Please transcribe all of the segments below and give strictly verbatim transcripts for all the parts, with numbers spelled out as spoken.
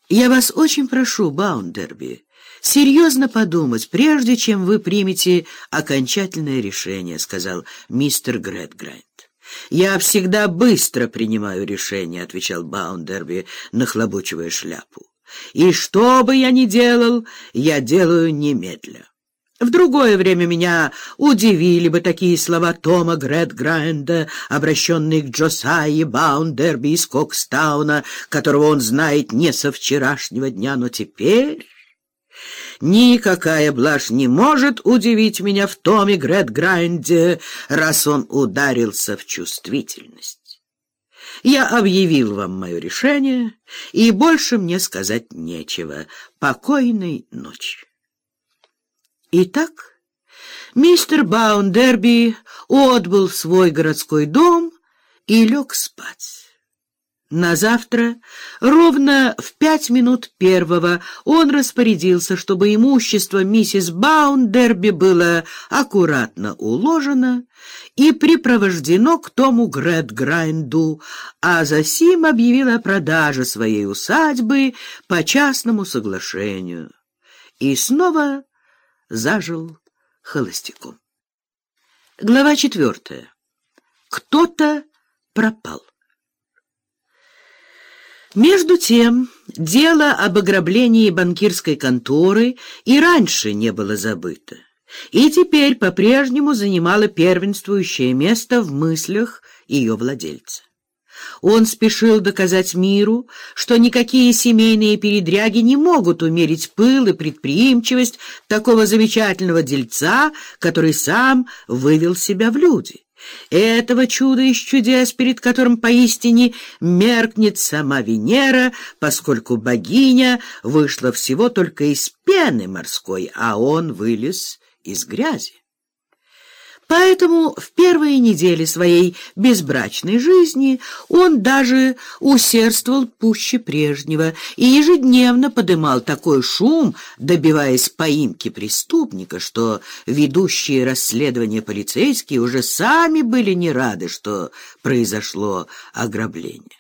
Я вас очень прошу, Баундерби, серьезно подумать, прежде чем вы примете окончательное решение, — сказал мистер Грэдграйнд. «Я всегда быстро принимаю решения», — отвечал Баундерби, нахлобучивая шляпу. «И что бы я ни делал, я делаю немедля. В другое время меня удивили бы такие слова Тома Грэдграйнда, обращенные к Джосайе Баундерби из Кокстауна, которого он знает не со вчерашнего дня, но теперь... Никакая блажь не может удивить меня в Томе Грэдграйнде, раз он ударился в чувствительность. Я объявил вам мое решение, и больше мне сказать нечего. Покойной ночи». Итак, мистер Баундерби отбыл в свой городской дом и лег спать. На завтра, ровно в пять минут первого, он распорядился, чтобы имущество миссис Баундерби было аккуратно уложено и припровождено к Тому Грэдграйнду, а засим объявил о продаже своей усадьбы по частному соглашению и снова зажил холостяком. Глава четвертая. Кто-то пропал. Между тем, дело об ограблении банкирской конторы и раньше не было забыто, и теперь по-прежнему занимало первенствующее место в мыслях ее владельца. Он спешил доказать миру, что никакие семейные передряги не могут умерить пыл и предприимчивость такого замечательного дельца, который сам вывел себя в люди. Этого чуда из чудес, перед которым поистине меркнет сама Венера, поскольку богиня вышла всего только из пены морской, а он вылез из грязи. Поэтому в первые недели своей безбрачной жизни он даже усердствовал пуще прежнего и ежедневно подымал такой шум, добиваясь поимки преступника, что ведущие расследования полицейские уже сами были не рады, что произошло ограбление.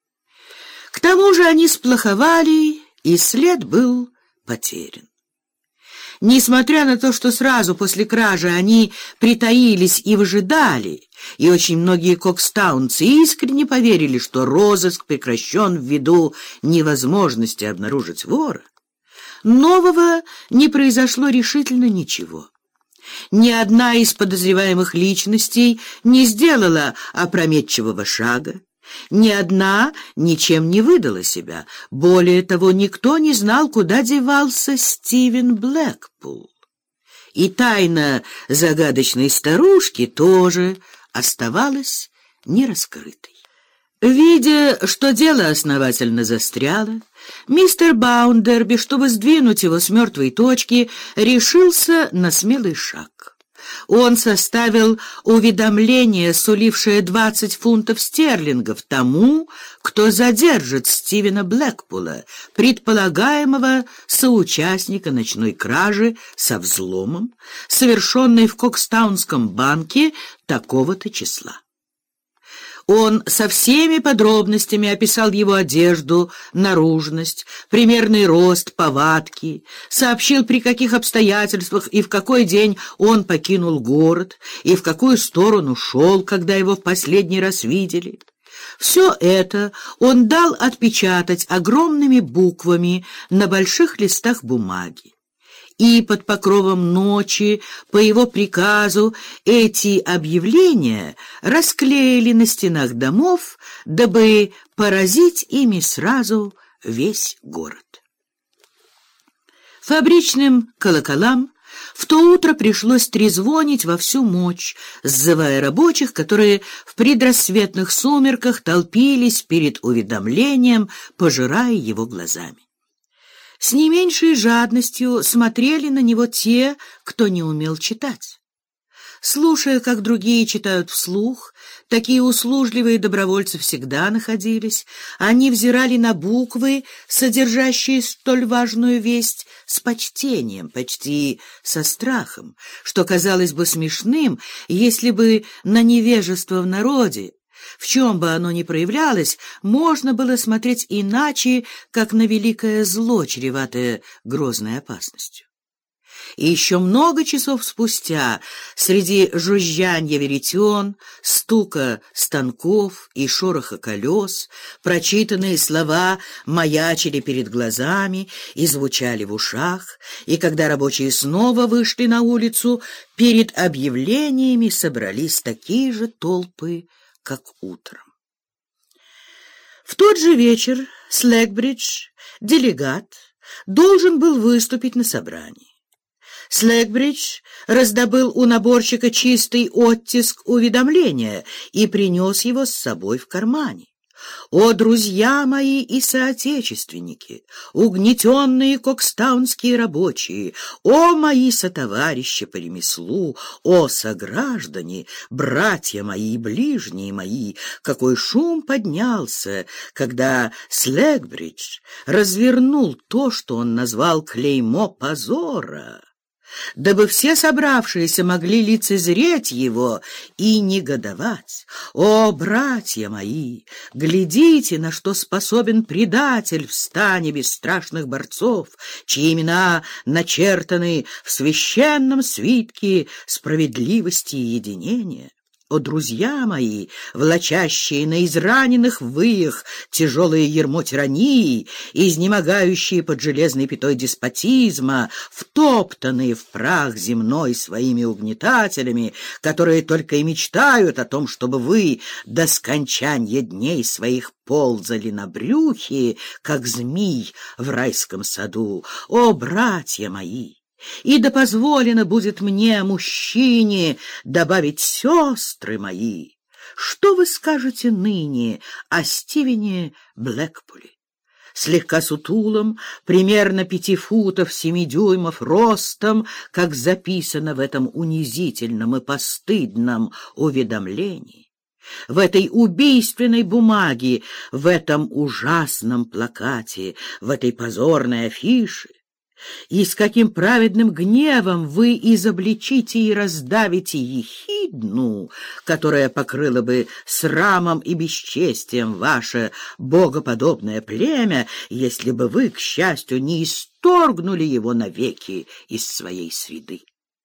К тому же они сплоховали, и след был потерян. Несмотря на то, что сразу после кражи они притаились и выжидали, и очень многие кокстаунцы искренне поверили, что розыск прекращен ввиду невозможности обнаружить вора, нового не произошло решительно ничего. Ни одна из подозреваемых личностей не сделала опрометчивого шага, ни одна ничем не выдала себя. Более того, никто не знал, куда девался Стивен Блэкпул. И тайна загадочной старушки тоже оставалась нераскрытой. Видя, что дело основательно застряло, мистер Баундерби, чтобы сдвинуть его с мертвой точки, решился на смелый шаг. Он составил уведомление, сулившее двадцать фунтов стерлингов тому, кто задержит Стивена Блэкпула, предполагаемого соучастника ночной кражи со взломом, совершенной в Кокстаунском банке такого-то числа. Он со всеми подробностями описал его одежду, наружность, примерный рост, повадки, сообщил, при каких обстоятельствах и в какой день он покинул город и в какую сторону шел, когда его в последний раз видели. Все это он дал отпечатать огромными буквами на больших листах бумаги. И под покровом ночи, по его приказу, эти объявления расклеили на стенах домов, дабы поразить ими сразу весь город. Фабричным колоколам в то утро пришлось трезвонить во всю мощь, сзывая рабочих, которые в предрассветных сумерках толпились перед уведомлением, пожирая его глазами. С не меньшей жадностью смотрели на него те, кто не умел читать. Слушая, как другие читают вслух, такие услужливые добровольцы всегда находились. Они взирали на буквы, содержащие столь важную весть, с почтением, почти со страхом, что казалось бы смешным, если бы на невежество в народе в чем бы оно ни проявлялось, можно было смотреть иначе, как на великое зло, чреватое грозной опасностью. И еще много часов спустя, среди жужжанья веретен, стука станков и шороха колес, прочитанные слова маячили перед глазами и звучали в ушах, и когда рабочие снова вышли на улицу, перед объявлениями собрались такие же толпы, как утром. В тот же вечер Слэгбридж, делегат, должен был выступить на собрании. Слэгбридж раздобыл у наборщика чистый оттиск уведомления и принес его с собой в кармане. «О, друзья мои и соотечественники, угнетенные кокстаунские рабочие, о, мои сотоварищи по ремеслу, о, сограждане, братья мои и ближние мои, какой шум поднялся, когда Слэгбридж развернул то, что он назвал клеймо позора, дабы все собравшиеся могли лицезреть его и негодовать. О, братья мои, глядите, на что способен предатель в стане бесстрашных борцов, чьи имена начертаны в священном свитке справедливости и единения. О, друзья мои, влачащие на израненных выях тяжелое ярмо тирании, изнемогающие под железной пятой деспотизма, втоптанные в прах земной своими угнетателями, которые только и мечтают о том, чтобы вы до скончания дней своих ползали на брюхе, как змей в райском саду. О, братья мои! И да позволено будет мне, мужчине, добавить сестры мои. Что вы скажете ныне о Стивене Блэкпуле? Слегка сутулым, примерно пяти футов семи дюймов ростом, как записано в этом унизительном и постыдном уведомлении. В этой убийственной бумаге, в этом ужасном плакате, в этой позорной афише. И с каким праведным гневом вы изобличите и раздавите ехидну, которая покрыла бы срамом и бесчестием ваше богоподобное племя, если бы вы, к счастью, не исторгнули его навеки из своей среды.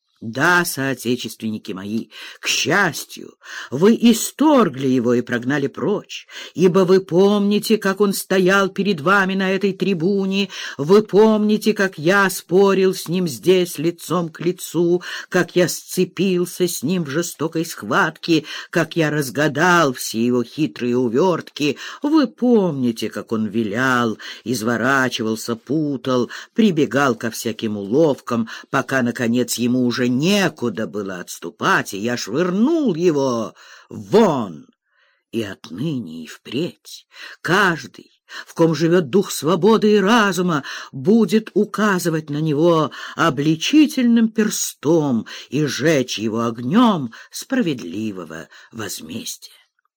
Да, соотечественники мои, к счастью, вы исторгли его и прогнали прочь, ибо вы помните, как он стоял перед вами на этой трибуне, вы помните, как я спорил с ним здесь лицом к лицу, как я сцепился с ним в жестокой схватке, как я разгадал все его хитрые увертки, вы помните, как он вилял, изворачивался, путал, прибегал ко всяким уловкам, пока, наконец, ему уже некуда было отступать, и я швырнул его вон. И отныне и впредь каждый, в ком живет дух свободы и разума, будет указывать на него обличительным перстом и жечь его огнем справедливого возмездия.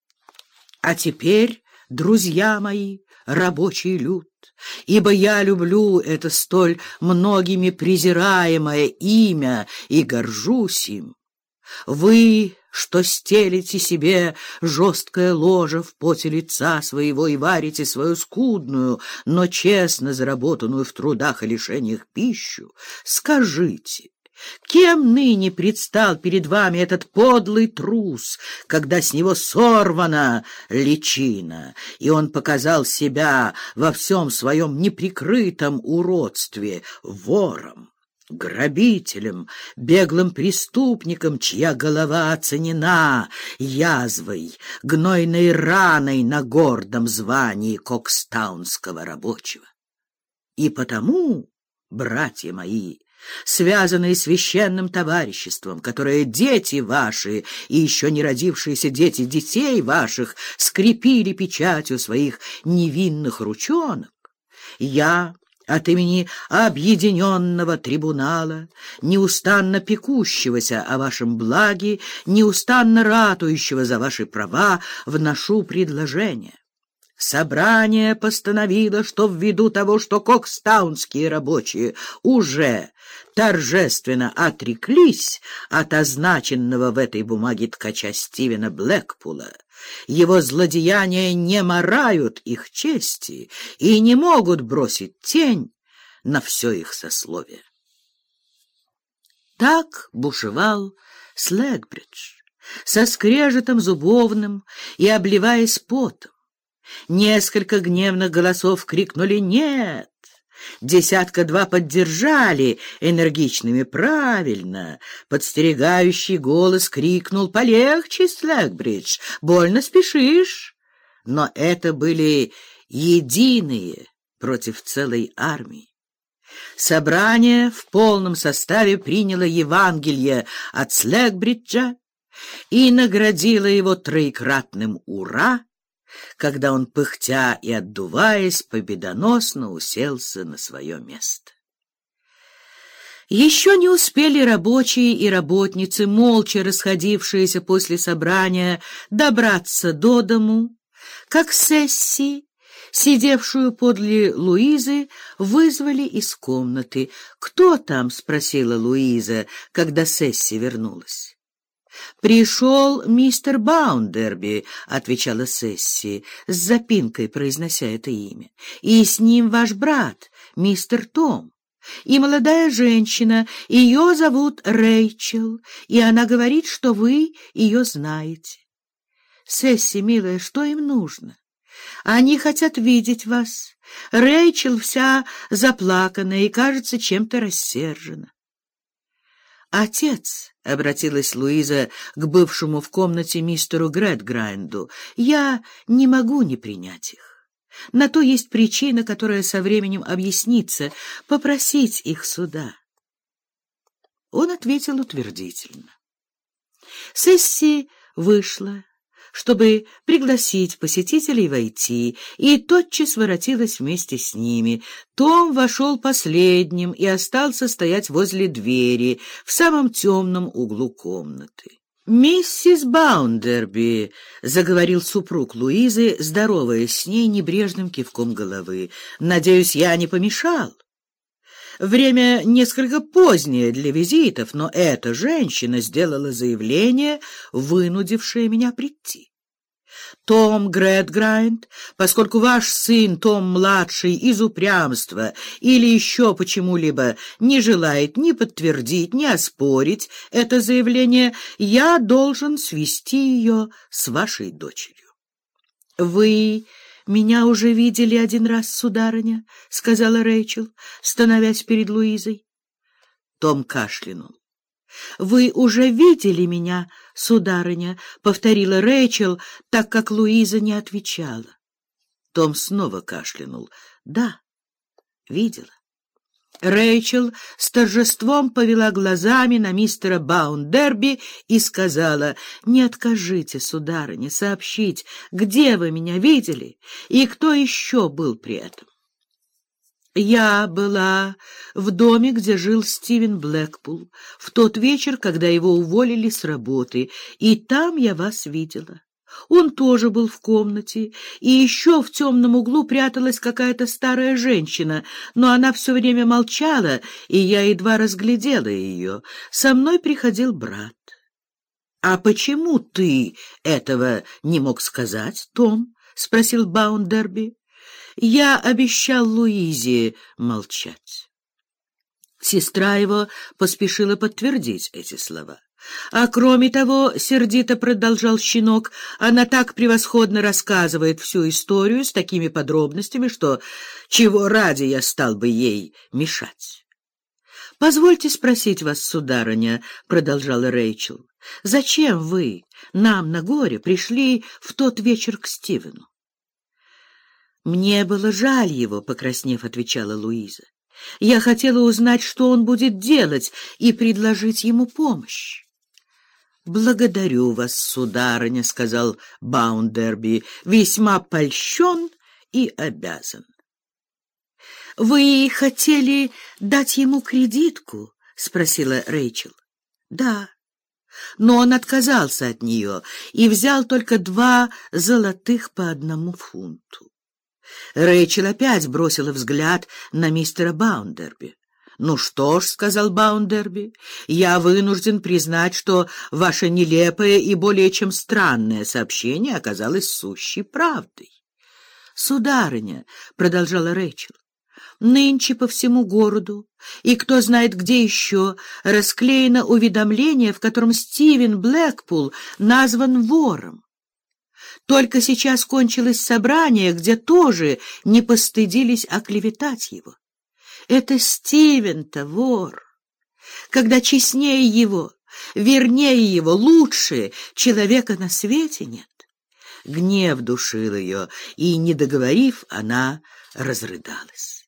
А теперь, друзья мои, рабочий люд, ибо я люблю это столь многими презираемое имя и горжусь им. Вы, что стелите себе жесткое ложе в поте лица своего и варите свою скудную, но честно заработанную в трудах и лишениях пищу, скажите, кем ныне предстал перед вами этот подлый трус, когда с него сорвана личина, и он показал себя во всем своем неприкрытом уродстве вором, грабителем, беглым преступником, чья голова оценена язвой, гнойной раной на гордом звании кокстаунского рабочего? И потому, братья мои, связанные священным товариществом, которое дети ваши и еще не родившиеся дети детей ваших скрепили печатью своих невинных ручонок, я от имени объединенного трибунала, неустанно пекущегося о вашем благе, неустанно ратующего за ваши права, вношу предложение. Собрание постановило, что ввиду того, что кокстаунские рабочие уже торжественно отреклись от означенного в этой бумаге ткача Стивена Блэкпула, его злодеяния не марают их чести и не могут бросить тень на все их сословие. Так бушевал Слэгбридж, со скрежетом зубовным и обливаясь потом. Несколько гневных голосов крикнули «нет!», десятка-два поддержали энергичными «правильно!», подстерегающий голос крикнул «полегче, Слэгбридж, больно спешишь!». Но это были единые против целой армии. Собрание в полном составе приняло Евангелие от Слэгбриджа и наградило его троекратным «ура», когда он, пыхтя и отдуваясь, победоносно уселся на свое место. Еще не успели рабочие и работницы, молча расходившиеся после собрания, добраться до дому, как Сесси, сидевшую подле Луизы, вызвали из комнаты. «Кто там?» — спросила Луиза, когда Сесси вернулась. «Пришел мистер Баундерби», — отвечала Сесси, с запинкой произнося это имя, «и с ним ваш брат, мистер Том, и молодая женщина, ее зовут Рэйчел, и она говорит, что вы ее знаете». «Сесси, милая, что им нужно? Они хотят видеть вас. Рэйчел вся заплаканная и, кажется, чем-то рассержена». «Отец», — обратилась Луиза к бывшему в комнате мистеру Грэдграйнду, — «я не могу не принять их. На то есть причина, которая со временем объяснится, попросить их сюда». Он ответил утвердительно. Сесси вышла, чтобы пригласить посетителей войти, и тотчас воротилась вместе с ними. Том вошел последним и остался стоять возле двери в самом темном углу комнаты. «Миссис Баундерби», — заговорил супруг Луизы, здороваясь с ней небрежным кивком головы, — «надеюсь, я не помешал? Время несколько позднее для визитов, но эта женщина сделала заявление, вынудившее меня прийти. Том Грэдграйнд, поскольку ваш сын Том-младший из упрямства или еще почему-либо не желает ни подтвердить, ни оспорить это заявление, я должен свести ее с вашей дочерью». «Вы меня уже видели один раз, сударыня», — сказала Рэйчел, становясь перед Луизой. Том кашлянул. «Вы уже видели меня, сударыня», — повторила Рэйчел, так как Луиза не отвечала. Том снова кашлянул. «Да, видела». Рэйчел с торжеством повела глазами на мистера Баундерби и сказала: «Не откажите, сударыня, сообщить, где вы меня видели и кто еще был при этом». «Я была в доме, где жил Стивен Блэкпул, в тот вечер, когда его уволили с работы, и там я вас видела. Он тоже был в комнате, и еще в темном углу пряталась какая-то старая женщина, но она все время молчала, и я едва разглядела ее. Со мной приходил брат». «А почему ты этого не мог сказать, Том?» — спросил Баундерби. «Я обещал Луизе молчать». Сестра его поспешила подтвердить эти слова. «А кроме того, — сердито продолжал щенок, — она так превосходно рассказывает всю историю с такими подробностями, что чего ради я стал бы ей мешать». «Позвольте спросить вас, сударыня, — продолжала Рэйчел, — зачем вы нам на горе пришли в тот вечер к Стивену?» «Мне было жаль его, — покраснев, отвечала Луиза. Я хотела узнать, что он будет делать, и предложить ему помощь». «Благодарю вас, сударыня, — сказал Баундерби, — весьма польщен и обязан». «Вы хотели дать ему кредитку?» — спросила Рэйчел. «Да, но он отказался от нее и взял только два золотых по одному фунту». Рэйчел опять бросила взгляд на мистера Баундерби. «Ну что ж», — сказал Баундерби, — «я вынужден признать, что ваше нелепое и более чем странное сообщение оказалось сущей правдой». «Сударыня», — продолжала Рэйчел, — «нынче по всему городу, и кто знает где еще, расклеено уведомление, в котором Стивен Блэкпул назван вором. Только сейчас кончилось собрание, где тоже не постыдились оклеветать его. Это Стивен-то вор, когда честнее его, вернее его, лучше человека на свете нет». Гнев душил ее, и, не договорив, она разрыдалась.